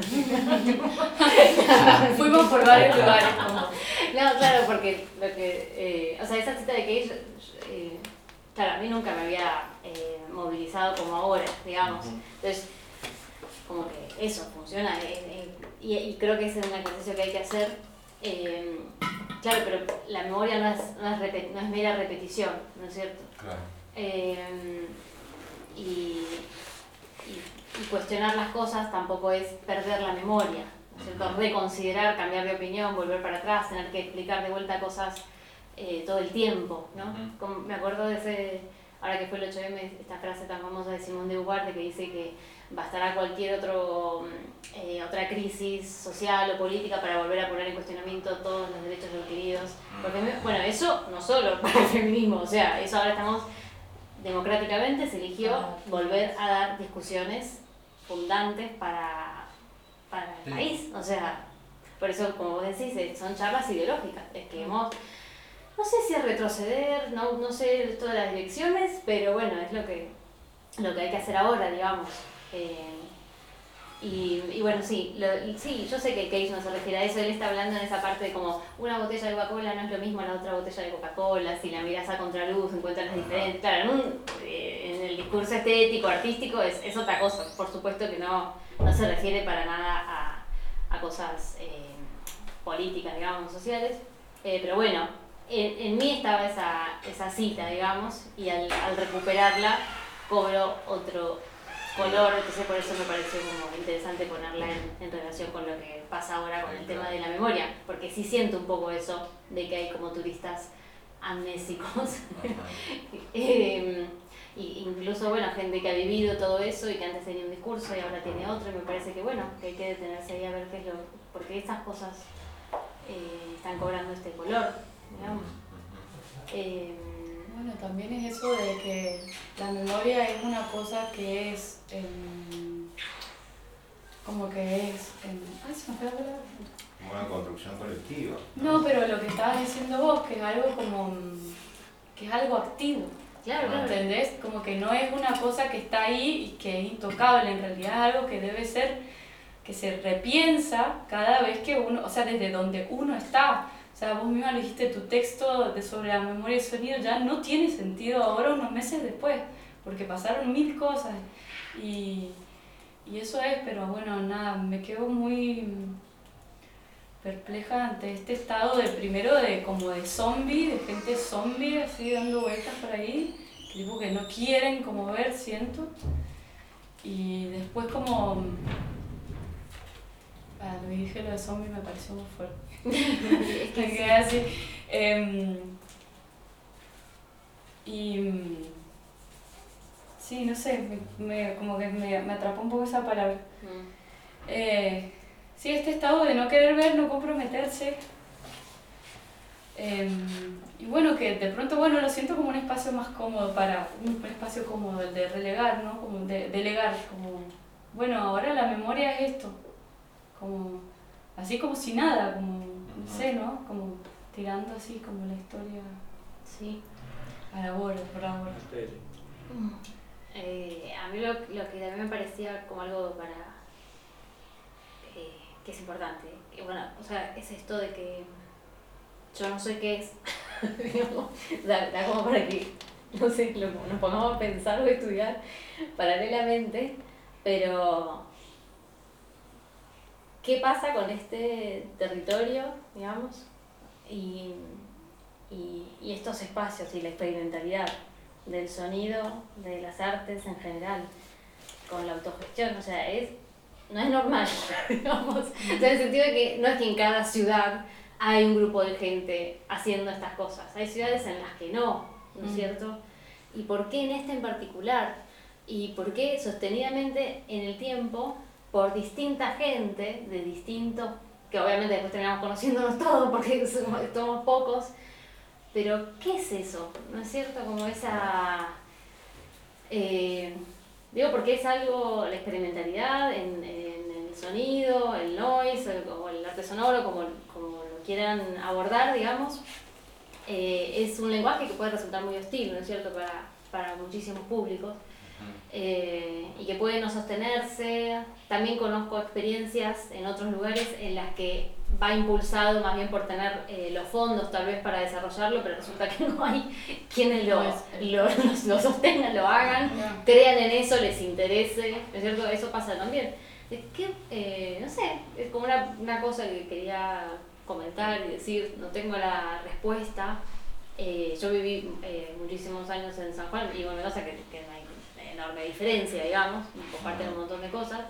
Fuimos por varios lugares. Como... No, claro, porque lo que... Eh, o sea, esa cita de Cage, eh, claro, a mí nunca me había eh, movilizado como ahora, digamos. Entonces, como que eso funciona. Eh, eh, y, y creo que ese es un ejercicio que hay que hacer. Eh, claro, pero la memoria no es, no es, repet, no es mera repetición, ¿no es cierto? Claro. Eh, y, y Y cuestionar las cosas tampoco es perder la memoria, ¿no es cierto? Reconsiderar, cambiar de opinión, volver para atrás, tener que explicar de vuelta cosas eh, todo el tiempo, ¿no? Como me acuerdo de ese, ahora que fue el ocho eme, esta frase tan famosa de Simone de Beauvoir que dice que bastará cualquier otro, eh, otra crisis social o política para volver a poner en cuestionamiento todos los derechos adquiridos. Porque, bueno, eso no solo para el feminismo, o sea, eso ahora estamos... democráticamente se eligió volver a dar discusiones fundantes para, para el país. O sea, por eso, como vos decís, son charlas ideológicas. Es que hemos, no sé si es retroceder, no, no sé todas las direcciones, pero bueno, es lo que, lo que hay que hacer ahora, digamos. Eh, Y, y bueno, sí, lo, sí, yo sé que Cage no se refiere a eso, él está hablando en esa parte de como una botella de Coca-Cola no es lo mismo a la otra botella de Coca-Cola, si la miras a contraluz encuentras las diferentes, claro, en, un, eh, en el discurso estético, artístico es, es otra cosa, por supuesto que no, no se refiere para nada a, a cosas eh, políticas, digamos, sociales, eh, pero bueno, en, en mí estaba esa, esa cita, digamos, y al, al recuperarla cobro otro color, entonces por eso me pareció como interesante ponerla en, en relación con lo que pasa ahora con el tema de la memoria, porque sí siento un poco eso de que hay como turistas amnésicos, eh, y incluso bueno, gente que ha vivido todo eso y que antes tenía un discurso y ahora tiene otro, y me parece que bueno, que hay que detenerse ahí a ver qué es lo, porque estas cosas eh, están cobrando este color, digamos. Eh, Bueno, también es eso de que la memoria es una cosa que es eh, como que es eh, ay, se me fue la palabra. Una construcción colectiva. No, pero lo que estabas diciendo vos, que es algo como que es algo activo. Claro, claro. ¿Entendés? Como que no es una cosa que está ahí y que es intocable, en realidad es algo que debe ser, que se repiensa cada vez que uno, o sea, desde donde uno está. O sea, vos misma lo dijiste, tu texto de sobre la memoria y sonido ya no tiene sentido ahora unos meses después, porque pasaron mil cosas y, y eso es, pero bueno, nada, me quedo muy perpleja ante este estado de primero de como de zombie, de gente zombie así dando vueltas por ahí, que tipo que no quieren como ver, siento, y después como, ah, lo dije lo de zombie me pareció muy fuerte. Es que me quedé así. Eh, y sí, no sé, me, me, como que me, me atrapó un poco esa palabra. Mm. Eh, sí, este estado de no querer ver, no comprometerse. Eh, y bueno, que de pronto, bueno, lo siento como un espacio más cómodo para, un espacio cómodo, el de relegar, ¿no? Como de delegar, como, bueno, ahora la memoria es esto, como, así como si nada, como, no sé, ¿no? Como tirando así como la historia, Sí. a la bola, por la bola. Eh, a mí lo, lo que también me parecía como algo para eh, que es importante, que bueno, o sea, es esto de que yo no sé qué es, digamos, da, da como para que, no sé, lo, nos pongamos a pensar o a estudiar paralelamente, pero ¿qué pasa con este territorio, digamos, y, y, y estos espacios y la experimentalidad del sonido, de las artes en general, con la autogestión? O sea, es, no es normal, digamos, o sea, en el sentido de que no es que en cada ciudad hay un grupo de gente haciendo estas cosas, hay ciudades en las que no, ¿no es Mm. cierto? ¿Y por qué en esta en particular? ¿Y por qué sostenidamente en el tiempo, por distinta gente, de distintos, que obviamente después terminamos conociéndonos todos porque somos, somos pocos, pero ¿qué es eso? ¿No es cierto? Como esa... Eh, digo, porque es algo, la experimentalidad en, en el sonido, el noise, el, o el arte sonoro, como, como lo quieran abordar, digamos, eh, es un lenguaje que puede resultar muy hostil, ¿no es cierto?, para, para muchísimos públicos, eh, y que puede no sostenerse. También conozco experiencias en otros lugares en las que va impulsado más bien por tener eh, los fondos tal vez para desarrollarlo, pero resulta que no hay quienes lo, lo, lo, lo sostengan, lo hagan, crean en eso, les interese, ¿no es cierto? Eso pasa también. Es que, eh, no sé, es como una, una cosa que quería comentar y decir, no tengo la respuesta. Eh, yo viví eh, muchísimos años en San Juan, vivo en Mendoza, que, que no hay enorme diferencia, digamos, comparten un montón de cosas.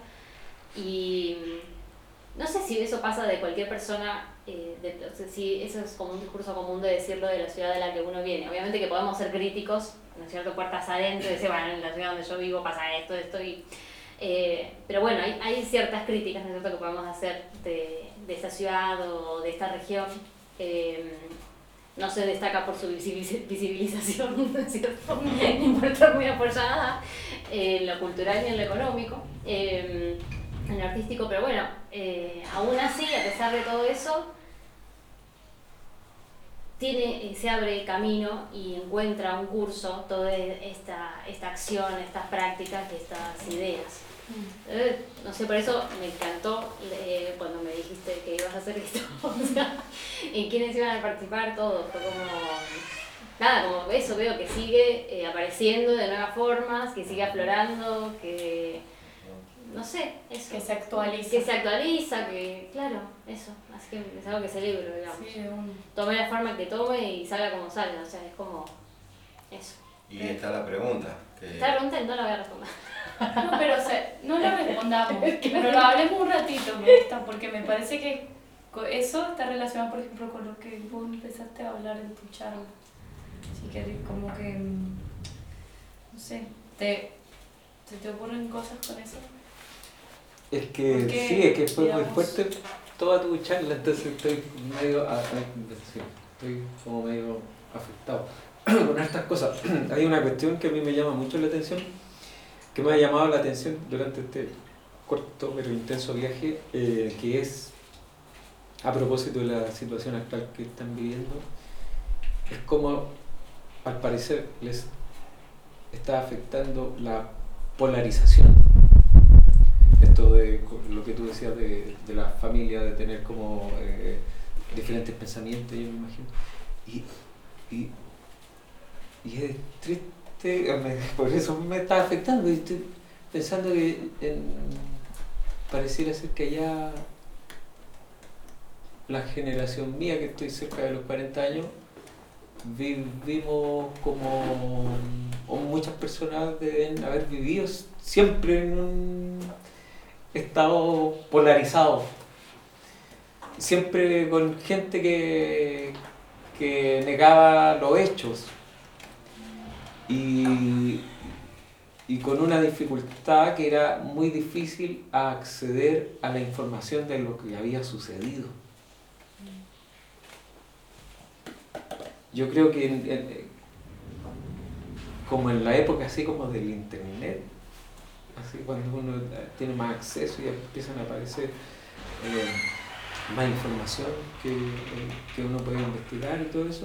Y no sé si eso pasa de cualquier persona, eh, de, o sea, si eso es como un discurso común de decirlo de la ciudad de la que uno viene. Obviamente que podemos ser críticos, ¿no es cierto?, puertas adentro, y decir, bueno, en la ciudad donde yo vivo pasa esto, esto, y... Eh, pero bueno, hay, hay ciertas críticas, ¿no es cierto?, que podemos hacer de, de esa ciudad o de esta región. Eh, no se destaca por su visibilización, ¿no es cierto?, ni por estar muy apoyada en lo cultural ni en lo económico, eh, en lo artístico, pero bueno, eh, aún así, a pesar de todo eso, tiene, se abre camino y encuentra un curso toda esta, esta acción, estas prácticas y estas ideas. Eh, no sé, por eso me encantó eh, cuando me dijiste que ibas a hacer esto, o sea, en quiénes iban a participar, todo, fue como, nada, como eso, veo que sigue eh, apareciendo de nuevas formas, que sigue aflorando, que, no sé, eso. Que se actualiza. Que se actualiza, que, claro, eso, así que es algo que celebro, digamos. Sí, de un... Tome la forma que tome y salga como salga, o sea, es como, eso. Y está la pregunta. Que... Esta pregunta no la voy a responder. No, pero o sea, no la respondamos, pero lo hablemos un ratito, me gusta, porque me parece que eso está relacionado, por ejemplo, con lo que vos empezaste a hablar en tu charla. Así que como que, no sé, ¿te, te, te ocurren cosas con eso? Es que Porque, sí, es que fue digamos, muy fuerte toda tu charla, entonces estoy medio, a, a, sí, estoy como medio afectado con estas cosas. Hay una cuestión que a mí me llama mucho la atención, que me ha llamado la atención durante este corto pero intenso viaje, eh, que es, a propósito de la situación actual que están viviendo, es como al parecer les está afectando la polarización. Esto de lo que tú decías de, de la familia, de tener como eh, diferentes pensamientos, yo me imagino. Y, y, y es triste, me, por eso me está afectando. Y estoy pensando que en, pareciera ser que ya la generación mía, que estoy cerca de los cuarenta años, vivimos como, o muchas personas deben haber vivido siempre en un estado polarizado, siempre con gente que, que negaba los hechos y, y con una dificultad que era muy difícil acceder a la información de lo que había sucedido. yo creo que en, en, como en la época así como del internet, así cuando uno tiene más acceso y empiezan a aparecer eh, más información que, que uno puede investigar y todo eso,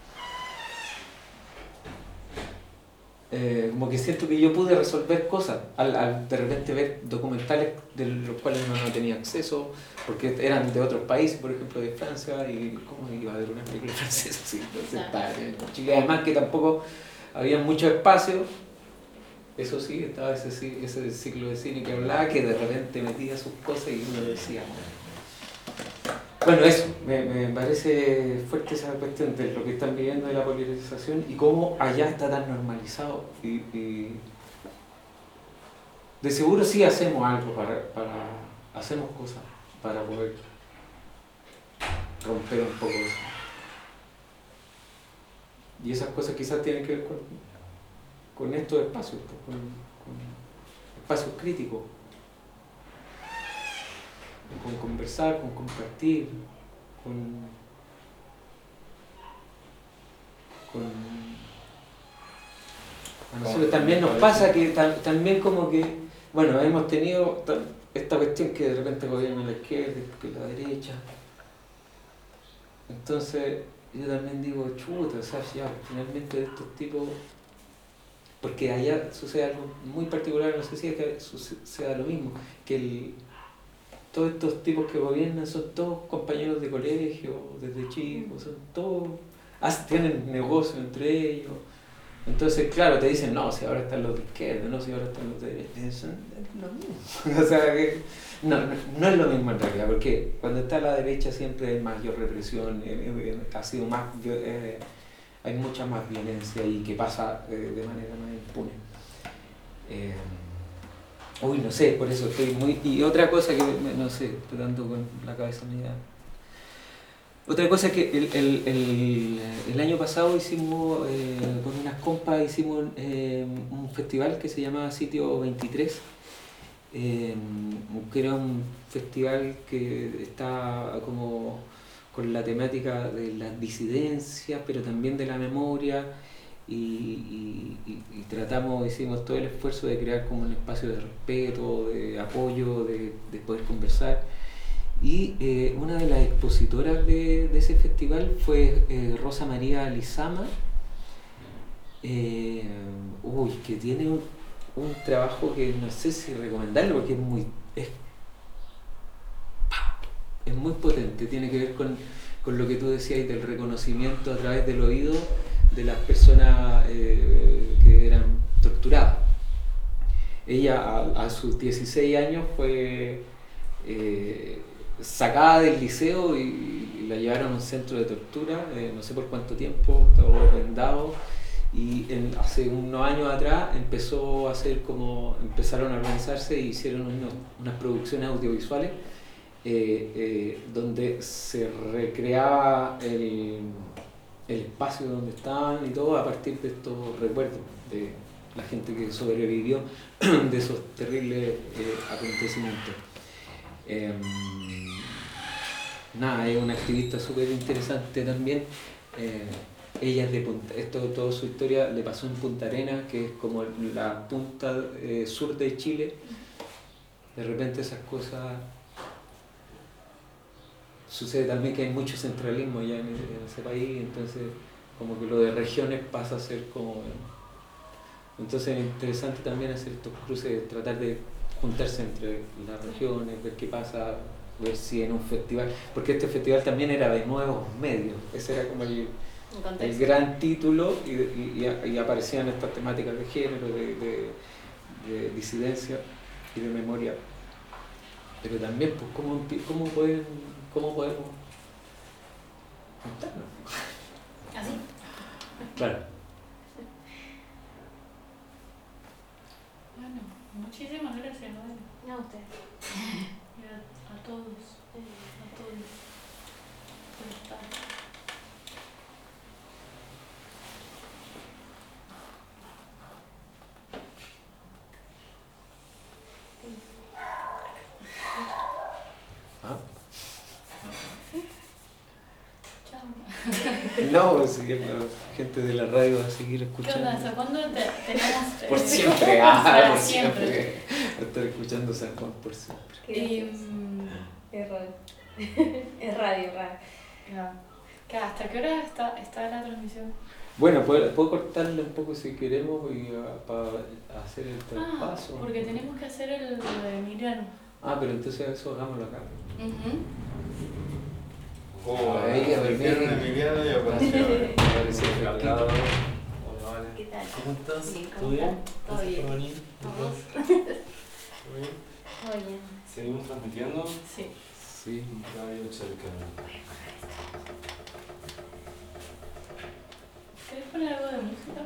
Eh, como que siento que yo pude resolver cosas al, al de repente ver documentales de los cuales uno no tenía acceso porque eran de otros países, por ejemplo de Francia, y cómo iba a ver una película francesa así, entonces estaba en Chile, además que tampoco había mucho espacio, eso sí, estaba ese, ese ciclo de cine que hablaba que de repente metía sus cosas y uno decía, bueno, eso, me, me parece fuerte esa cuestión de lo que están viviendo de la polarización y cómo allá está tan normalizado. Y, y de seguro sí hacemos algo para, para hacemos cosas para poder romper un poco eso. Y esas cosas quizás tienen que ver con, con estos espacios, pues, con, con espacios críticos. Con conversar, con compartir, con, con a nosotros también nos pasa que tam, también como que, bueno, hemos tenido esta cuestión que de repente gobierna la izquierda y la derecha, entonces yo también digo, chuta, o sea, ya finalmente de estos tipos, porque allá sucede algo muy particular, no sé si es que suceda lo mismo, que el todos estos tipos que gobiernan son todos compañeros de colegio, desde chicos, son todos, tienen negocios entre ellos. Entonces, claro, te dicen, no, si ahora están los de izquierda, no, si ahora están los de derecha. Es lo mismo. O sea, que no, no, no es lo mismo en realidad, porque cuando está a la derecha siempre hay mayor represión, eh, ha sido más, eh, hay mucha más violencia y que pasa eh, de manera más impune. Eh, Uy, no sé, por eso estoy muy... Y otra cosa que, no sé, estoy dando con la cabeza media... Otra cosa es que el, el, el, el año pasado hicimos, eh, con unas compas, hicimos eh, un festival que se llamaba Sitio veintitrés, eh, que era un festival que está como con la temática de las disidencias, pero también de la memoria. Y, y, y, y tratamos, hicimos todo el esfuerzo de crear como un espacio de respeto, de apoyo, de, de poder conversar. Y eh, una de las expositoras de, de ese festival fue eh, Rosa María Lizama, eh, uy, que tiene un, un trabajo que no sé si recomendarlo porque es muy, es, es muy potente, tiene que ver con, con lo que tú decías del reconocimiento a través del oído de las personas eh, que eran torturadas. Ella a, a sus dieciséis años fue eh, sacada del liceo y, y la llevaron a un centro de tortura, eh, no sé por cuánto tiempo, estaba vendado, y en, hace unos años atrás empezó a hacer como, empezaron a organizarse y hicieron unos, unas producciones audiovisuales eh, eh, donde se recreaba el el espacio donde estaban y todo a partir de estos recuerdos de la gente que sobrevivió de esos terribles eh, acontecimientos. Eh, nada, es una activista súper interesante también. Eh, ella es de Punta, esto, toda su historia le pasó en Punta Arenas, que es como la punta eh, sur de Chile. De repente esas cosas... Sucede también que hay mucho centralismo ya en ese, en ese país, entonces como que lo de regiones pasa a ser como... Entonces es interesante también hacer estos cruces, tratar de juntarse entre las regiones, ver qué pasa, ver si en un festival... Porque este festival también era de nuevos medios, ese era como el, el gran título y, y, y aparecían estas temáticas de género, de, de, de disidencia y de memoria. Pero también, pues, ¿cómo, cómo pueden... ¿Cómo podemos juntarnos? ¿Así? Claro. Bueno, muchísimas gracias, Vale. No, usted. Y a, a todos, a todos por estar. Ah. Chao. No, sí, la gente de la radio va a seguir ¿Qué escuchando. onda? ¿Hasta cuándo te, tenemos? Por eh, siempre, ah, para por siempre. siempre. Va a estar escuchando San Juan por siempre. Y, mm, Es radio. Es radio, radio. ya. ¿Qué, ¿Hasta qué hora está, está la transmisión? Bueno, puedo, puedo cortarle un poco si queremos y, uh, para hacer el Ah, traspaso. porque tenemos que hacer el de Emiliano. Ah, pero entonces eso hagámoslo acá. Ujú. Oh, Ahí, a ver, dijeron bien. Emiliano y apareció. Parece Cargado. efectivo. Hola, vale. ¿Qué tal? ¿Cómo estás? Bien, ¿Todo ¿cómo bien? estás? Todo Gracias bien. por venir. Vamos. ¿Todo bien? Todo bien. Seguimos transmitiendo. Sí. Sí. Radio cercano. ¿Querés poner algo de música?